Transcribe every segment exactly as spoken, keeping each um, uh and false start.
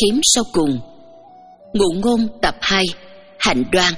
kiếm sau cùng. Ngụ ngôn tập hai, Hạnh đoan.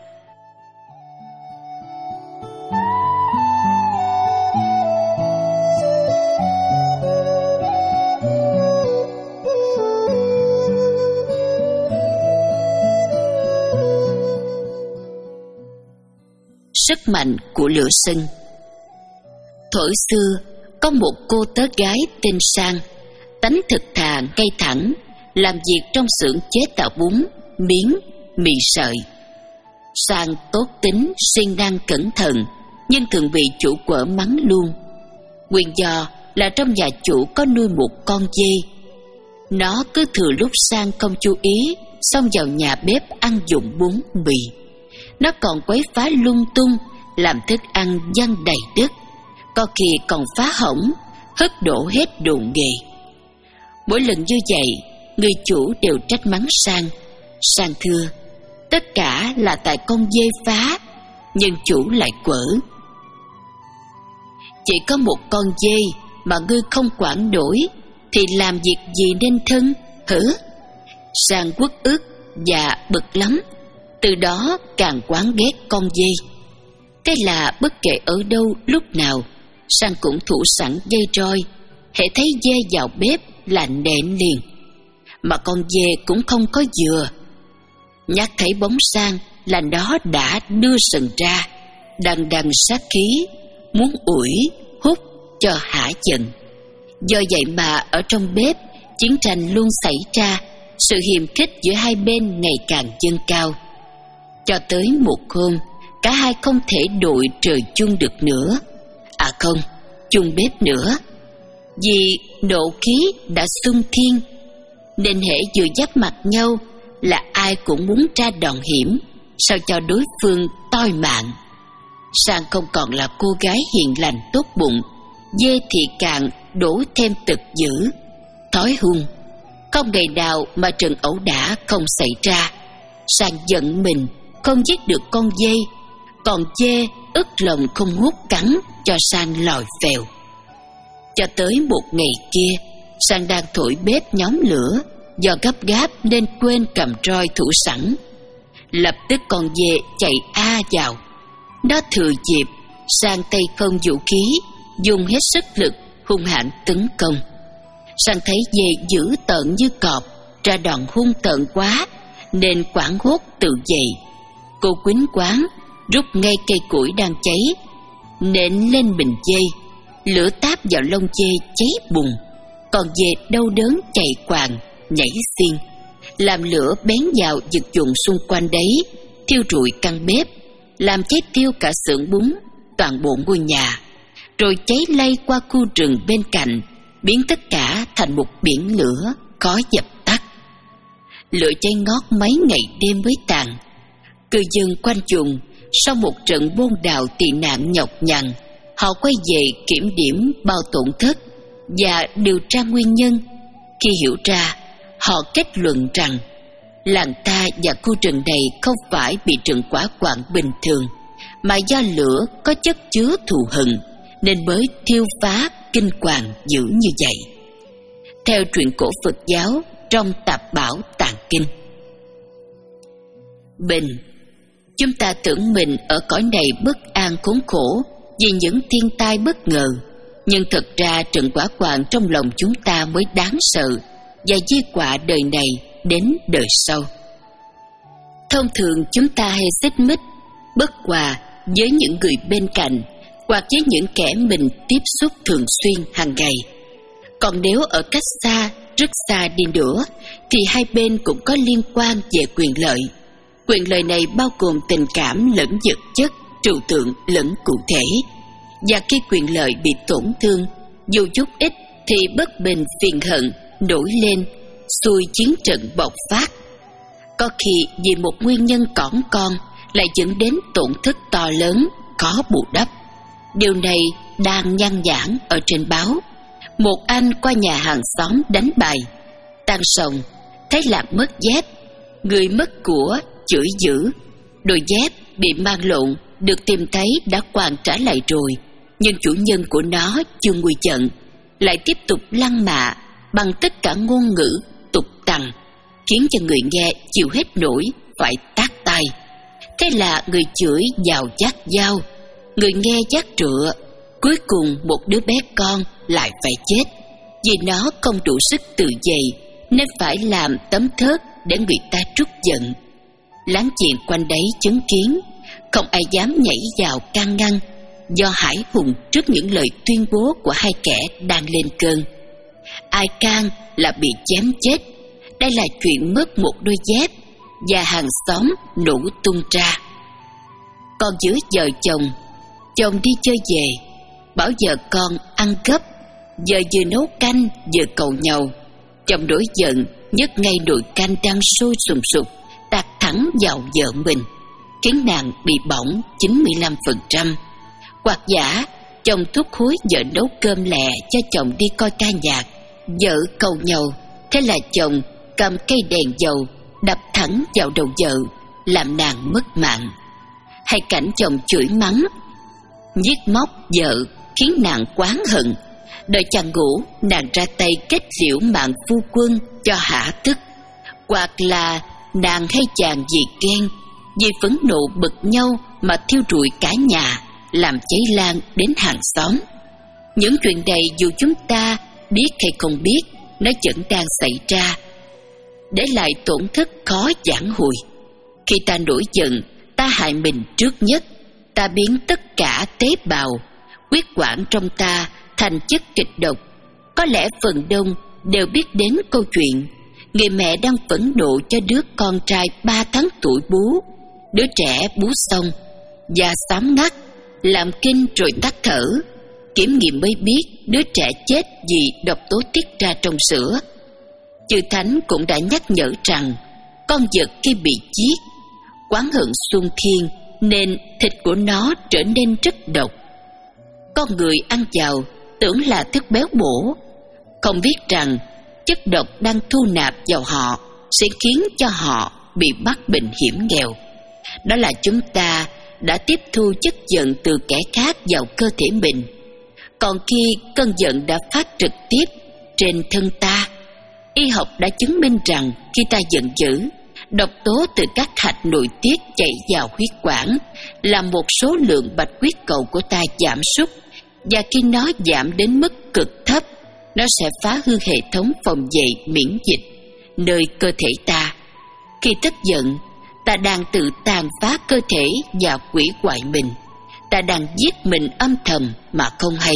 Sức mạnh của lửa sân. Thuở xưa, có một cô tớ gái tên Sang, tánh thực thà ngay thẳng, làm việc trong xưởng chế tạo bún, miến, mì sợi. Sang tốt tính, siêng năng cẩn thận, nhưng thường bị chủ quở mắng luôn. Nguyên do là trong nhà chủ có nuôi một con dê. Nó cứ thừa lúc Sang không chú ý, xông vào nhà bếp ăn dụng bún mì. Nó còn quấy phá lung tung, làm thức ăn văng đầy đất, có khi còn phá hỏng, hất đổ hết đồ nghề. Mỗi lần như vậy, người chủ đều trách mắng Sang. Sang thưa, tất cả là tại con dê phá, nhưng chủ lại quở. Chỉ có một con dê mà ngươi không quản nổi, thì làm việc gì nên thân, hử? Sang uất ức và bực lắm, từ đó càng quán ghét con dê. Thế là bất kể ở đâu lúc nào, Sang cũng thủ sẵn dây roi, hễ thấy dê vào bếp là nện liền. Mà con dê cũng không có vừa. Nhắc thấy bóng Sang là nó đã đưa sừng ra, đằng đằng sát khí, muốn ủi hút cho hả giận. Do vậy mà ở trong bếp, chiến tranh luôn xảy ra, sự hiềm khích giữa hai bên ngày càng dâng cao. Cho tới một hôm, cả hai không thể đội trời chung được nữa. À không, chung bếp nữa. Vì nộ khí đã xung thiên, nên hễ vừa giáp mặt nhau là ai cũng muốn ra đòn hiểm, sao cho đối phương toi mạng. Sang không còn là cô gái hiền lành tốt bụng, dê thì càng đổ thêm tật dữ, thói hung. Không ngày nào mà trận ẩu đả không xảy ra. Sang giận mình không giết được con dê, còn dê ức lòng không hút cắn cho Sang lòi phèo. Cho tới một ngày kia, Sang đang thổi bếp nhóm lửa, do gấp gáp nên quên cầm roi thủ sẵn. Lập tức con dê chạy a vào. Nó thừa dịp, Sang tay không vũ khí, dùng hết sức lực hung hãn tấn công. Sang thấy dê dữ tợn như cọp, ra đòn hung tợn quá, nên quảng hốt tự dậy. Cô quýnh quáng rút ngay cây củi đang cháy, nện lên bình dê. Lửa táp vào lông dê cháy bùng. Con dê đau đớn chạy quàng, nhảy xiên, làm lửa bén vào vật dụng xung quanh đấy, thiêu rụi căn bếp, làm cháy tiêu cả xưởng bún, toàn bộ ngôi nhà, rồi cháy lây qua khu rừng bên cạnh, biến tất cả thành một biển lửa khó dập tắt. Lửa cháy ngót mấy ngày đêm mới tàn. Cư dân quanh vùng sau một trận bôn đào tị nạn nhọc nhằn, họ quay về kiểm điểm bao tổn thất và điều tra nguyên nhân. Khi hiểu ra, họ kết luận rằng làng ta và khu rừng này không phải bị trận hỏa hoạn bình thường, mà do lửa có chất chứa thù hận nên mới thiêu phá kinh hoàng dữ như vậy. Theo truyện cổ Phật giáo trong Tạp Bảo Tạng Kinh. Bình, chúng ta tưởng mình ở cõi này bất an khốn khổ vì những thiên tai bất ngờ, nhưng thật ra trận hỏa hoạn trong lòng chúng ta mới đáng sợ và di họa đời này đến đời sau. Thông thường chúng ta hay xích mích, bất hòa với những người bên cạnh hoặc với những kẻ mình tiếp xúc thường xuyên hàng ngày. Còn nếu ở cách xa, rất xa đi nữa, thì hai bên cũng có liên quan về quyền lợi. Quyền lợi này bao gồm tình cảm lẫn vật chất, trừu tượng lẫn cụ thể. Và khi quyền lợi bị tổn thương, dù chút ít thì bất bình phiền hận nổi lên, xui chiến trận bộc phát. Có khi vì một nguyên nhân cỏn con lại dẫn đến tổn thất to lớn, khó bù đắp. Điều này đang nhan nhản ở trên báo. Một anh qua nhà hàng xóm đánh bài, tan sòng, thấy làm mất dép, người mất của chửi dữ. Đôi dép bị mang lộn được tìm thấy đã hoàn trả lại rồi, nhưng chủ nhân của nó chưa nguôi giận, lại tiếp tục lăng mạ bằng tất cả ngôn ngữ tục tằn khiến cho người nghe chịu hết nổi phải tát tay. Thế là người chửi vào chát dao, người nghe chát rựa. Cuối cùng một đứa bé con lại phải chết, vì nó không đủ sức tự vệ nên phải làm tấm thớt để người ta trút giận. Láng giềng quanh đấy chứng kiến, không ai dám nhảy vào can ngăn, do hãi hùng trước những lời tuyên bố của hai kẻ đang lên cơn. Ai can là bị chém chết. Đây là chuyện mất một đôi dép, và hàng xóm nổ tung ra. Còn giữa vợ chồng, chồng đi chơi về, bảo vợ con ăn gấp, vợ vừa nấu canh vừa cầu nhau. Chồng nổi giận nhấc ngay nồi canh đang sôi sùng sục tạt thẳng vào vợ mình, khiến nàng bị bỏng chín mươi lăm phần trăm. Hoặc giả chồng thúc hối vợ nấu cơm lẹ cho chồng đi coi ca nhạc, vợ cầu nhau. Thế là chồng cầm cây đèn dầu đập thẳng vào đầu vợ, làm nàng mất mạng. Hay cảnh chồng chửi mắng, giết móc vợ khiến nàng oán hận. Đợi chàng ngủ, nàng ra tay kết liễu mạng phu quân cho hả tức. Hoặc là nàng hay chàng vì ghen, vì phẫn nộ bực nhau mà thiêu rụi cả nhà, làm cháy lan đến hàng xóm. Những chuyện này dù chúng ta biết hay không biết, nó vẫn đang xảy ra, để lại tổn thất khó vãn hồi. Khi ta nổi giận, ta hại mình trước nhất. Ta biến tất cả tế bào, huyết quản trong ta thành chất kịch độc. Có lẽ phần đông đều biết đến câu chuyện người mẹ đang phẫn nộ cho đứa con trai ba tháng tuổi bú. Đứa trẻ bú xong, da xám ngắt, làm kinh rồi tắt thở. Kiểm nghiệm mới biết đứa trẻ chết vì độc tố tiết ra trong sữa. Chư Thánh cũng đã nhắc nhở rằng con vật khi bị giết, oán hận xung thiên nên thịt của nó trở nên rất độc. Con người ăn vào tưởng là thức béo bổ, không biết rằng chất độc đang thu nạp vào họ sẽ khiến cho họ bị mắc bệnh hiểm nghèo. Đó là chúng ta đã tiếp thu chất giận từ kẻ khác vào cơ thể mình. Còn khi cơn giận đã phát trực tiếp trên thân ta, y học đã chứng minh rằng khi ta giận dữ, độc tố từ các hạch nội tiết chảy vào huyết quản, làm một số lượng bạch huyết cầu của ta giảm sút, và khi nó giảm đến mức cực thấp, nó sẽ phá hư hệ thống phòng vệ miễn dịch nơi cơ thể ta. Khi tức giận, ta đang tự tàn phá cơ thể và hủy hoại mình. Ta đang giết mình âm thầm mà không hay.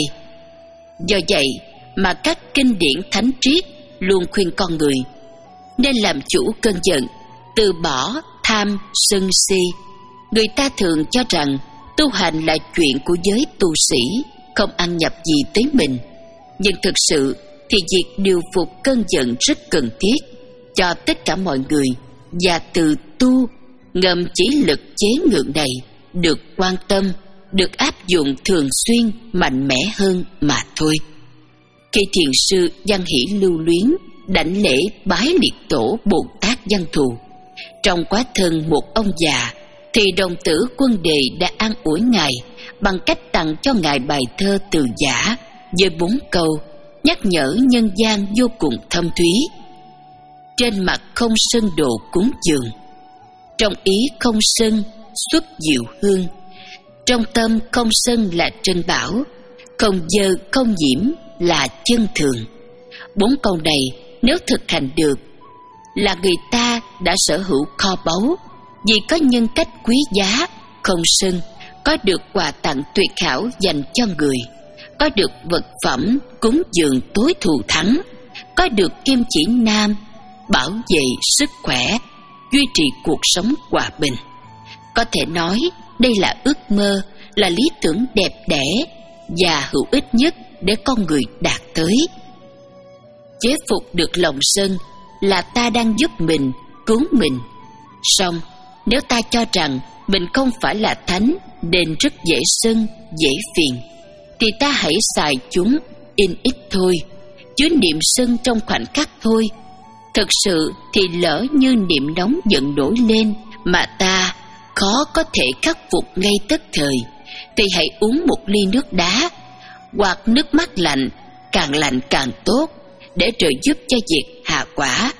Do vậy mà các kinh điển thánh triết luôn khuyên con người nên làm chủ cơn giận, từ bỏ tham sân si. Người ta thường cho rằng tu hành là chuyện của giới tu sĩ, không ăn nhập gì tới mình. Nhưng thực sự thì việc điều phục cơn giận rất cần thiết cho tất cả mọi người, và từ tu ngầm chỉ lực chế ngự này được quan tâm, được áp dụng thường xuyên mạnh mẽ hơn mà thôi. Khi thiền sư Văn Hỷ Lưu Luyến đảnh lễ bái liệt tổ Bồ Tát Văn Thù trong quá thân một ông già, thì đồng tử Quân Đề đã an ủi ngài bằng cách tặng cho ngài bài thơ Từ Giả với bốn câu nhắc nhở nhân gian vô cùng thâm thúy. Trên mặt không sân đồ cúng dường, trong ý không sân xuất diệu hương, trong tâm không sân là trân bảo, không dơ không nhiễm là chân thường. Bốn câu này nếu thực hành được là người ta đã sở hữu kho báu, vì có nhân cách quý giá, không sân, có được quà tặng tuyệt hảo dành cho người, có được vật phẩm cúng dường tối thù thắng, có được kim chỉ nam bảo vệ sức khỏe, duy trì cuộc sống hòa bình. Có thể nói đây là ước mơ, là lý tưởng đẹp đẽ và hữu ích nhất để con người đạt tới. Chế phục được lòng sân là ta đang giúp mình, cứu mình. Song nếu ta cho rằng mình không phải là thánh nên rất dễ sân, dễ phiền, thì ta hãy xài chúng in ít thôi, chứ niệm sân trong khoảnh khắc thôi. Thực sự thì lỡ như niệm nóng giận nổi lên mà ta khó có thể khắc phục ngay tức thời, thì hãy uống một ly nước đá hoặc nước mắt lạnh, càng lạnh càng tốt, để trợ giúp cho việc hạ quả.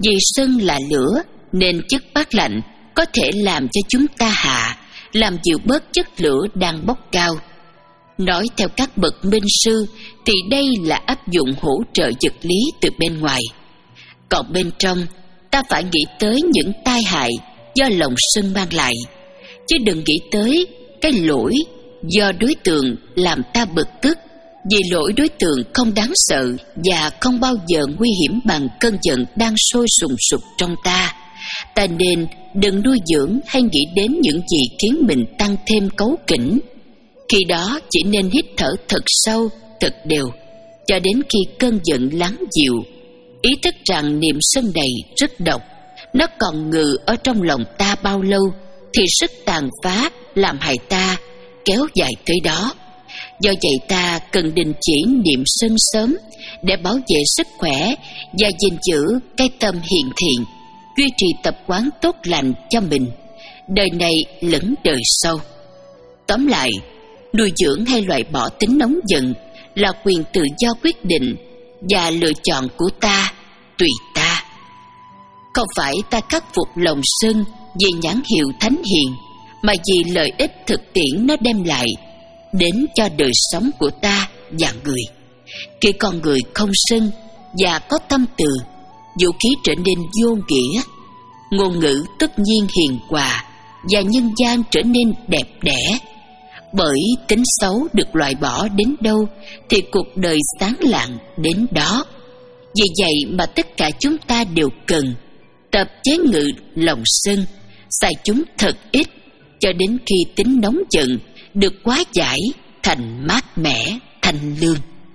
Vì sân là lửa nên chất bát lạnh có thể làm cho chúng ta hạ, làm dịu bớt chất lửa đang bốc cao. Nói theo các bậc minh sư thì đây là áp dụng hỗ trợ vật lý từ bên ngoài. Còn bên trong, ta phải nghĩ tới những tai hại do lòng sân mang lại, chứ đừng nghĩ tới cái lỗi do đối tượng làm ta bực tức, vì lỗi đối tượng không đáng sợ và không bao giờ nguy hiểm bằng cơn giận đang sôi sùng sục trong ta. Ta nên đừng nuôi dưỡng hay nghĩ đến những gì khiến mình tăng thêm cáu kỉnh. Khi đó chỉ nên hít thở thật sâu, thật đều, cho đến khi cơn giận lắng dịu, ý thức rằng niềm sân này rất độc. Nó còn ngự ở trong lòng ta bao lâu thì sức tàn phá làm hại ta kéo dài tới đó. Do vậy ta cần đình chỉ niệm sân sớm để bảo vệ sức khỏe và gìn giữ cái tâm hiền thiện, duy trì tập quán tốt lành cho mình, đời này lẫn đời sau. Tóm lại, nuôi dưỡng hay loại bỏ tính nóng giận là quyền tự do quyết định và lựa chọn của ta, tùy ta. Không phải ta khắc phục lòng sân vì nhãn hiệu thánh hiền, mà vì lợi ích thực tiễn nó đem lại đến cho đời sống của ta và người. Khi con người không sân và có tâm từ, vũ khí trở nên vô nghĩa, ngôn ngữ tất nhiên hiền hòa và nhân gian trở nên đẹp đẽ. Bởi tính xấu được loại bỏ đến đâu thì cuộc đời sáng lạng đến đó. Vì vậy mà tất cả chúng ta đều cần tập chế ngự lòng sân, xài chúng thật ít cho đến khi tính nóng giận được hóa giải thành mát mẻ, thanh lương.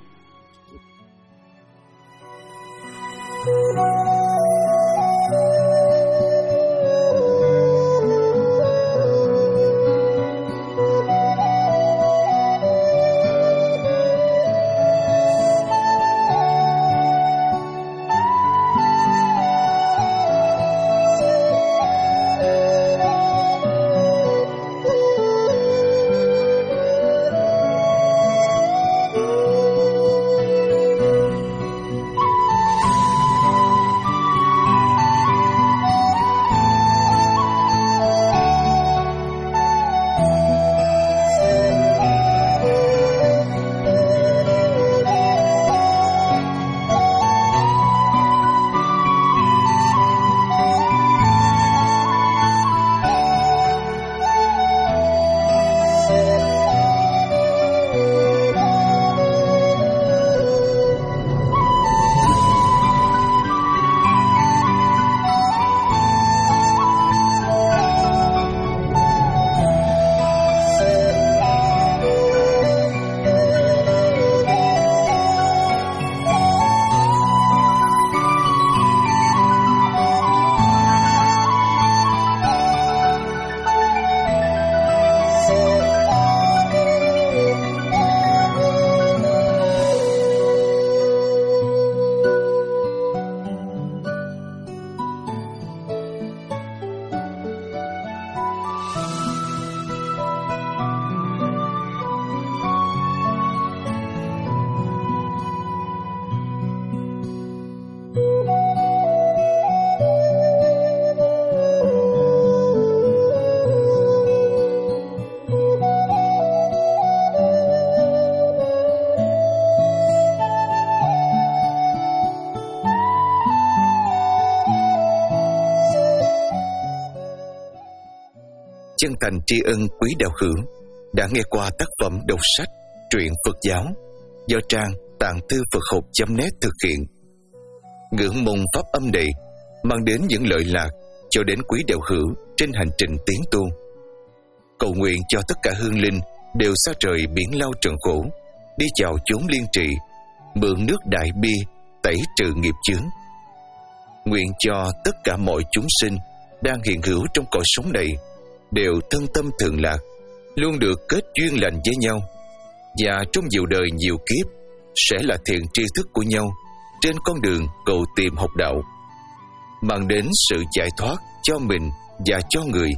Chân thành tri ân quý đạo hữu đã nghe qua tác phẩm đọc sách truyện Phật giáo do trang tạng thư Phật học chấm net thực hiện. Ngưỡng mong pháp âm này mang đến những lợi lạc cho đến quý đạo hữu trên hành trình tiến tu. Cầu nguyện cho tất cả hương linh đều xa rời biển lao trần khổ, đi vào chốn liên trị, mượn nước đại bi tẩy trừ nghiệp chướng. Nguyện cho tất cả mọi chúng sinh đang hiện hữu trong cõi sống này đều thân tâm thường lạc, luôn được kết duyên lành với nhau, và trong nhiều đời nhiều kiếp sẽ là thiện tri thức của nhau trên con đường cầu tìm học đạo, mang đến sự giải thoát cho mình và cho người.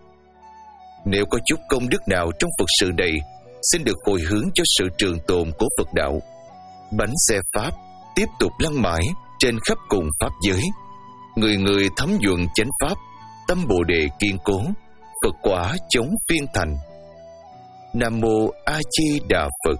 Nếu có chút công đức nào trong Phật sự này, xin được hồi hướng cho sự trường tồn của Phật đạo, bánh xe Pháp tiếp tục lăn mãi trên khắp cùng Pháp giới. Người người thấm nhuận chánh pháp, tâm Bồ đề kiên cố, Phật quả chống phiên thành. Nam mô A Di Đà Phật.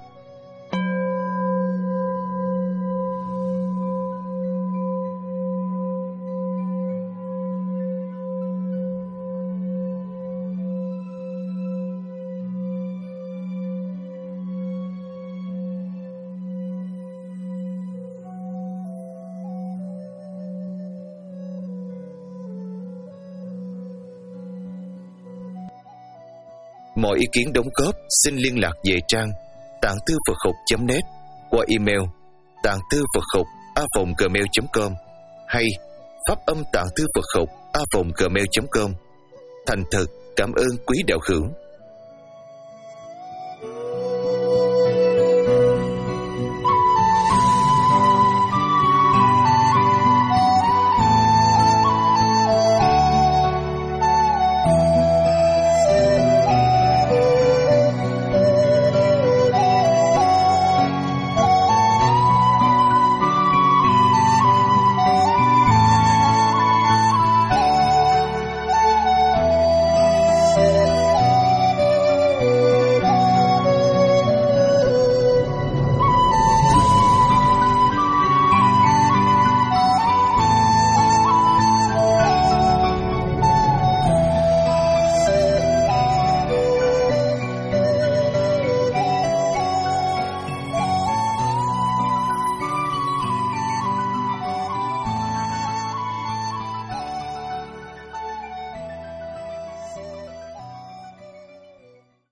Mọi ý kiến đóng góp xin liên lạc về trang tạng thư Phật học chấm net qua email tạng thư Phật học a vòng gmail chấm com hay pháp âm tạng thư Phật học a vòng gmail chấm com. Thành thật cảm ơn quý đạo hữu.